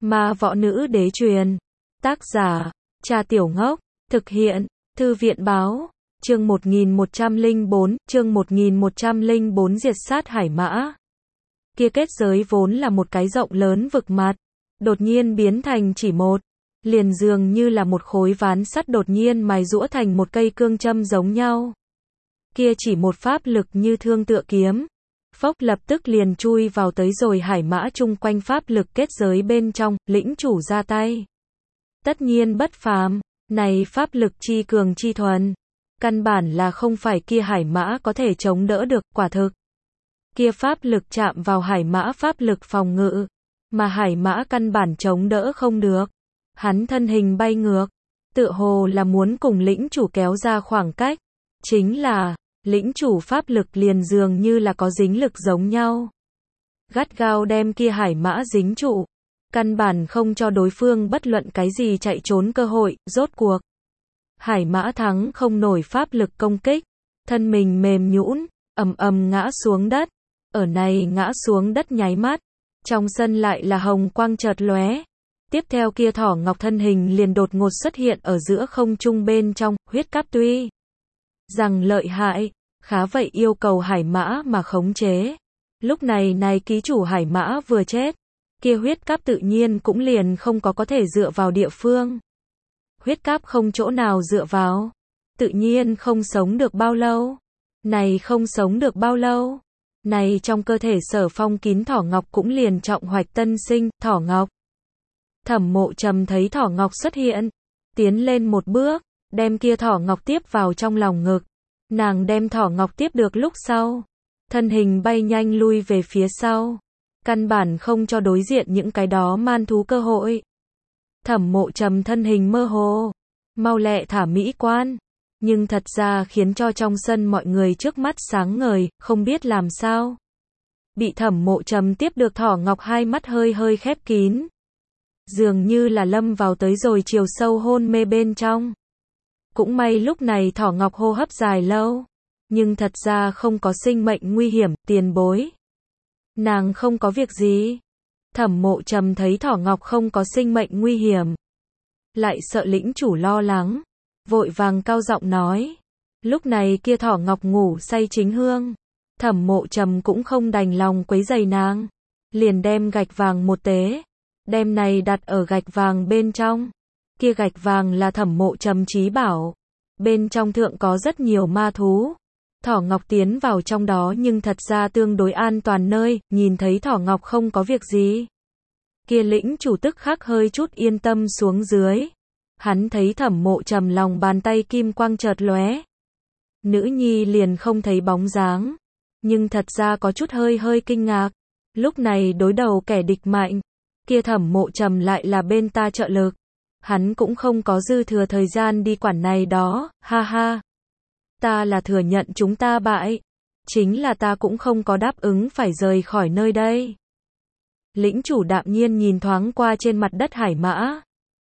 Ma Võ Nữ Đế truyền. Tác giả, Cha Tiểu Ngốc. Thực hiện, Thư viện báo. Chương 1104, chương 1104 diệt sát hải mã. Kia kết giới vốn là một cái rộng lớn vực mặt, đột nhiên biến thành chỉ một, liền dường như là một khối ván sắt đột nhiên mài giũa thành một cây cương châm giống nhau. Kia chỉ một pháp lực như thương tựa kiếm, phốc lập tức liền chui vào tới rồi hải mã chung quanh pháp lực kết giới bên trong, lĩnh chủ ra tay. Tất nhiên bất phàm, này pháp lực chi cường chi thuần, căn bản là không phải kia hải mã có thể chống đỡ được, quả thực. Kia pháp lực chạm vào hải mã pháp lực phòng ngự, mà hải mã căn bản chống đỡ không được. Hắn thân hình bay ngược, tựa hồ là muốn cùng lĩnh chủ kéo ra khoảng cách. Chính là, lĩnh chủ pháp lực liền dường như là có dính lực giống nhau. Gắt gao đem kia hải mã dính trụ, căn bản không cho đối phương bất luận cái gì chạy trốn cơ hội, rốt cuộc. Hải mã thắng không nổi pháp lực công kích, thân mình mềm nhũn, ầm ầm ngã xuống đất. Ở này ngã xuống đất nháy mắt, trong sân lại là hồng quang chợt lóe. Tiếp theo kia thỏ ngọc thân hình liền đột ngột xuất hiện ở giữa không trung bên trong, huyết cáp tuy rằng lợi hại, khá vậy yêu cầu hải mã mà khống chế. Lúc này ký chủ hải mã vừa chết, kia huyết cáp tự nhiên cũng liền không có thể dựa vào địa phương. Huyết cáp không chỗ nào dựa vào, tự nhiên không sống được bao lâu. Này không sống được bao lâu, này trong cơ thể sở phong kín thỏ ngọc cũng liền trọng hoạch tân sinh, thỏ ngọc. Thẩm Mộ Trầm thấy thỏ ngọc xuất hiện, tiến lên một bước, đem kia thỏ ngọc tiếp vào trong lòng ngực. Nàng đem thỏ ngọc tiếp được lúc sau, thân hình bay nhanh lui về phía sau, căn bản không cho đối diện những cái đó man thú cơ hội. Thẩm Mộ Trầm thân hình mơ hồ, mau lẹ thả mỹ quan, nhưng thật ra khiến cho trong sân mọi người trước mắt sáng ngời, không biết làm sao. Bị Thẩm Mộ Trầm tiếp được thỏ ngọc hai mắt hơi hơi khép kín, dường như là lâm vào tới rồi chiều sâu hôn mê bên trong. Cũng may lúc này thỏ ngọc hô hấp dài lâu, nhưng thật ra không có sinh mệnh nguy hiểm, tiền bối. Nàng không có việc gì. Thẩm Mộ Trầm thấy thỏ ngọc không có sinh mệnh nguy hiểm, lại sợ lĩnh chủ lo lắng, vội vàng cao giọng nói. Lúc này kia thỏ ngọc ngủ say chính hương, Thẩm Mộ Trầm cũng không đành lòng quấy rầy nàng, liền đem gạch vàng một tế, đem này đặt ở gạch vàng bên trong. Kia gạch vàng là Thẩm Mộ Trầm chí bảo, bên trong thượng có rất nhiều ma thú. Thỏ ngọc tiến vào trong đó nhưng thật ra tương đối an toàn nơi, nhìn thấy thỏ ngọc không có việc gì. Kia lĩnh chủ tức khắc hơi chút yên tâm xuống dưới. Hắn thấy Thẩm Mộ Trầm lòng bàn tay kim quang chợt lóe. Nữ nhi liền không thấy bóng dáng, nhưng thật ra có chút hơi kinh ngạc. Lúc này đối đầu kẻ địch mạnh, kia Thẩm Mộ Trầm lại là bên ta trợ lực. Hắn cũng không có dư thừa thời gian đi quản này đó, ha ha. Ta là thừa nhận chúng ta bại, chính là ta cũng không có đáp ứng phải rời khỏi nơi đây. Lĩnh chủ đạm nhiên nhìn thoáng qua trên mặt đất hải mã,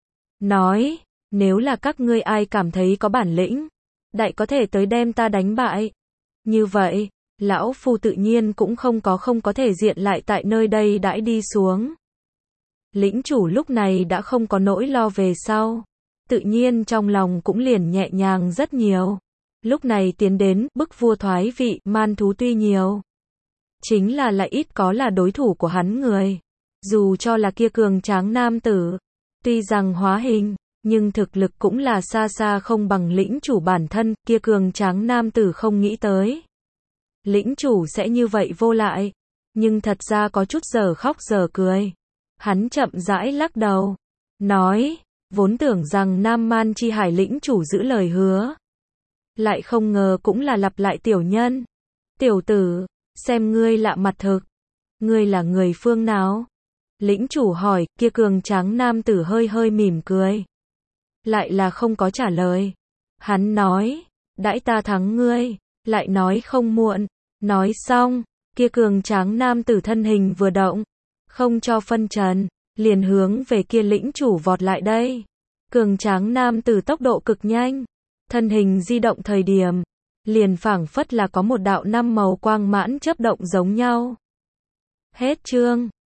nói, nếu là các ngươi ai cảm thấy có bản lĩnh, đại có thể tới đem ta đánh bại. Như vậy, lão phu tự nhiên cũng không có thể diện lại tại nơi đây đãi đi xuống. Lĩnh chủ lúc này đã không có nỗi lo về sau, tự nhiên trong lòng cũng liền nhẹ nhàng rất nhiều. Lúc này tiến đến, bức vua thoái vị, man thú tuy nhiều, chính là lại ít có là đối thủ của hắn người. Dù cho là kia cường tráng nam tử, tuy rằng hóa hình, nhưng thực lực cũng là xa xa không bằng lĩnh chủ bản thân, kia cường tráng nam tử không nghĩ tới. Lĩnh chủ sẽ như vậy vô lại, nhưng thật ra có chút giờ khóc giờ cười. Hắn chậm rãi lắc đầu, nói, vốn tưởng rằng Nam Man chi hải lĩnh chủ giữ lời hứa, lại không ngờ cũng là lặp lại tiểu nhân. Tiểu tử, xem ngươi lạ mặt thực, ngươi là người phương nào? Lĩnh chủ hỏi, kia cường tráng nam tử hơi mỉm cười, lại là không có trả lời. Hắn nói, đãi ta thắng ngươi, lại nói không muộn. Nói xong, kia cường tráng nam tử thân hình vừa động, không cho phân trần, liền hướng về kia lĩnh chủ vọt lại đây. Cường tráng nam tử tốc độ cực nhanh, thân hình di động thời điểm, liền phảng phất là có một đạo năm màu quang mãn chớp động giống nhau. Hết chương.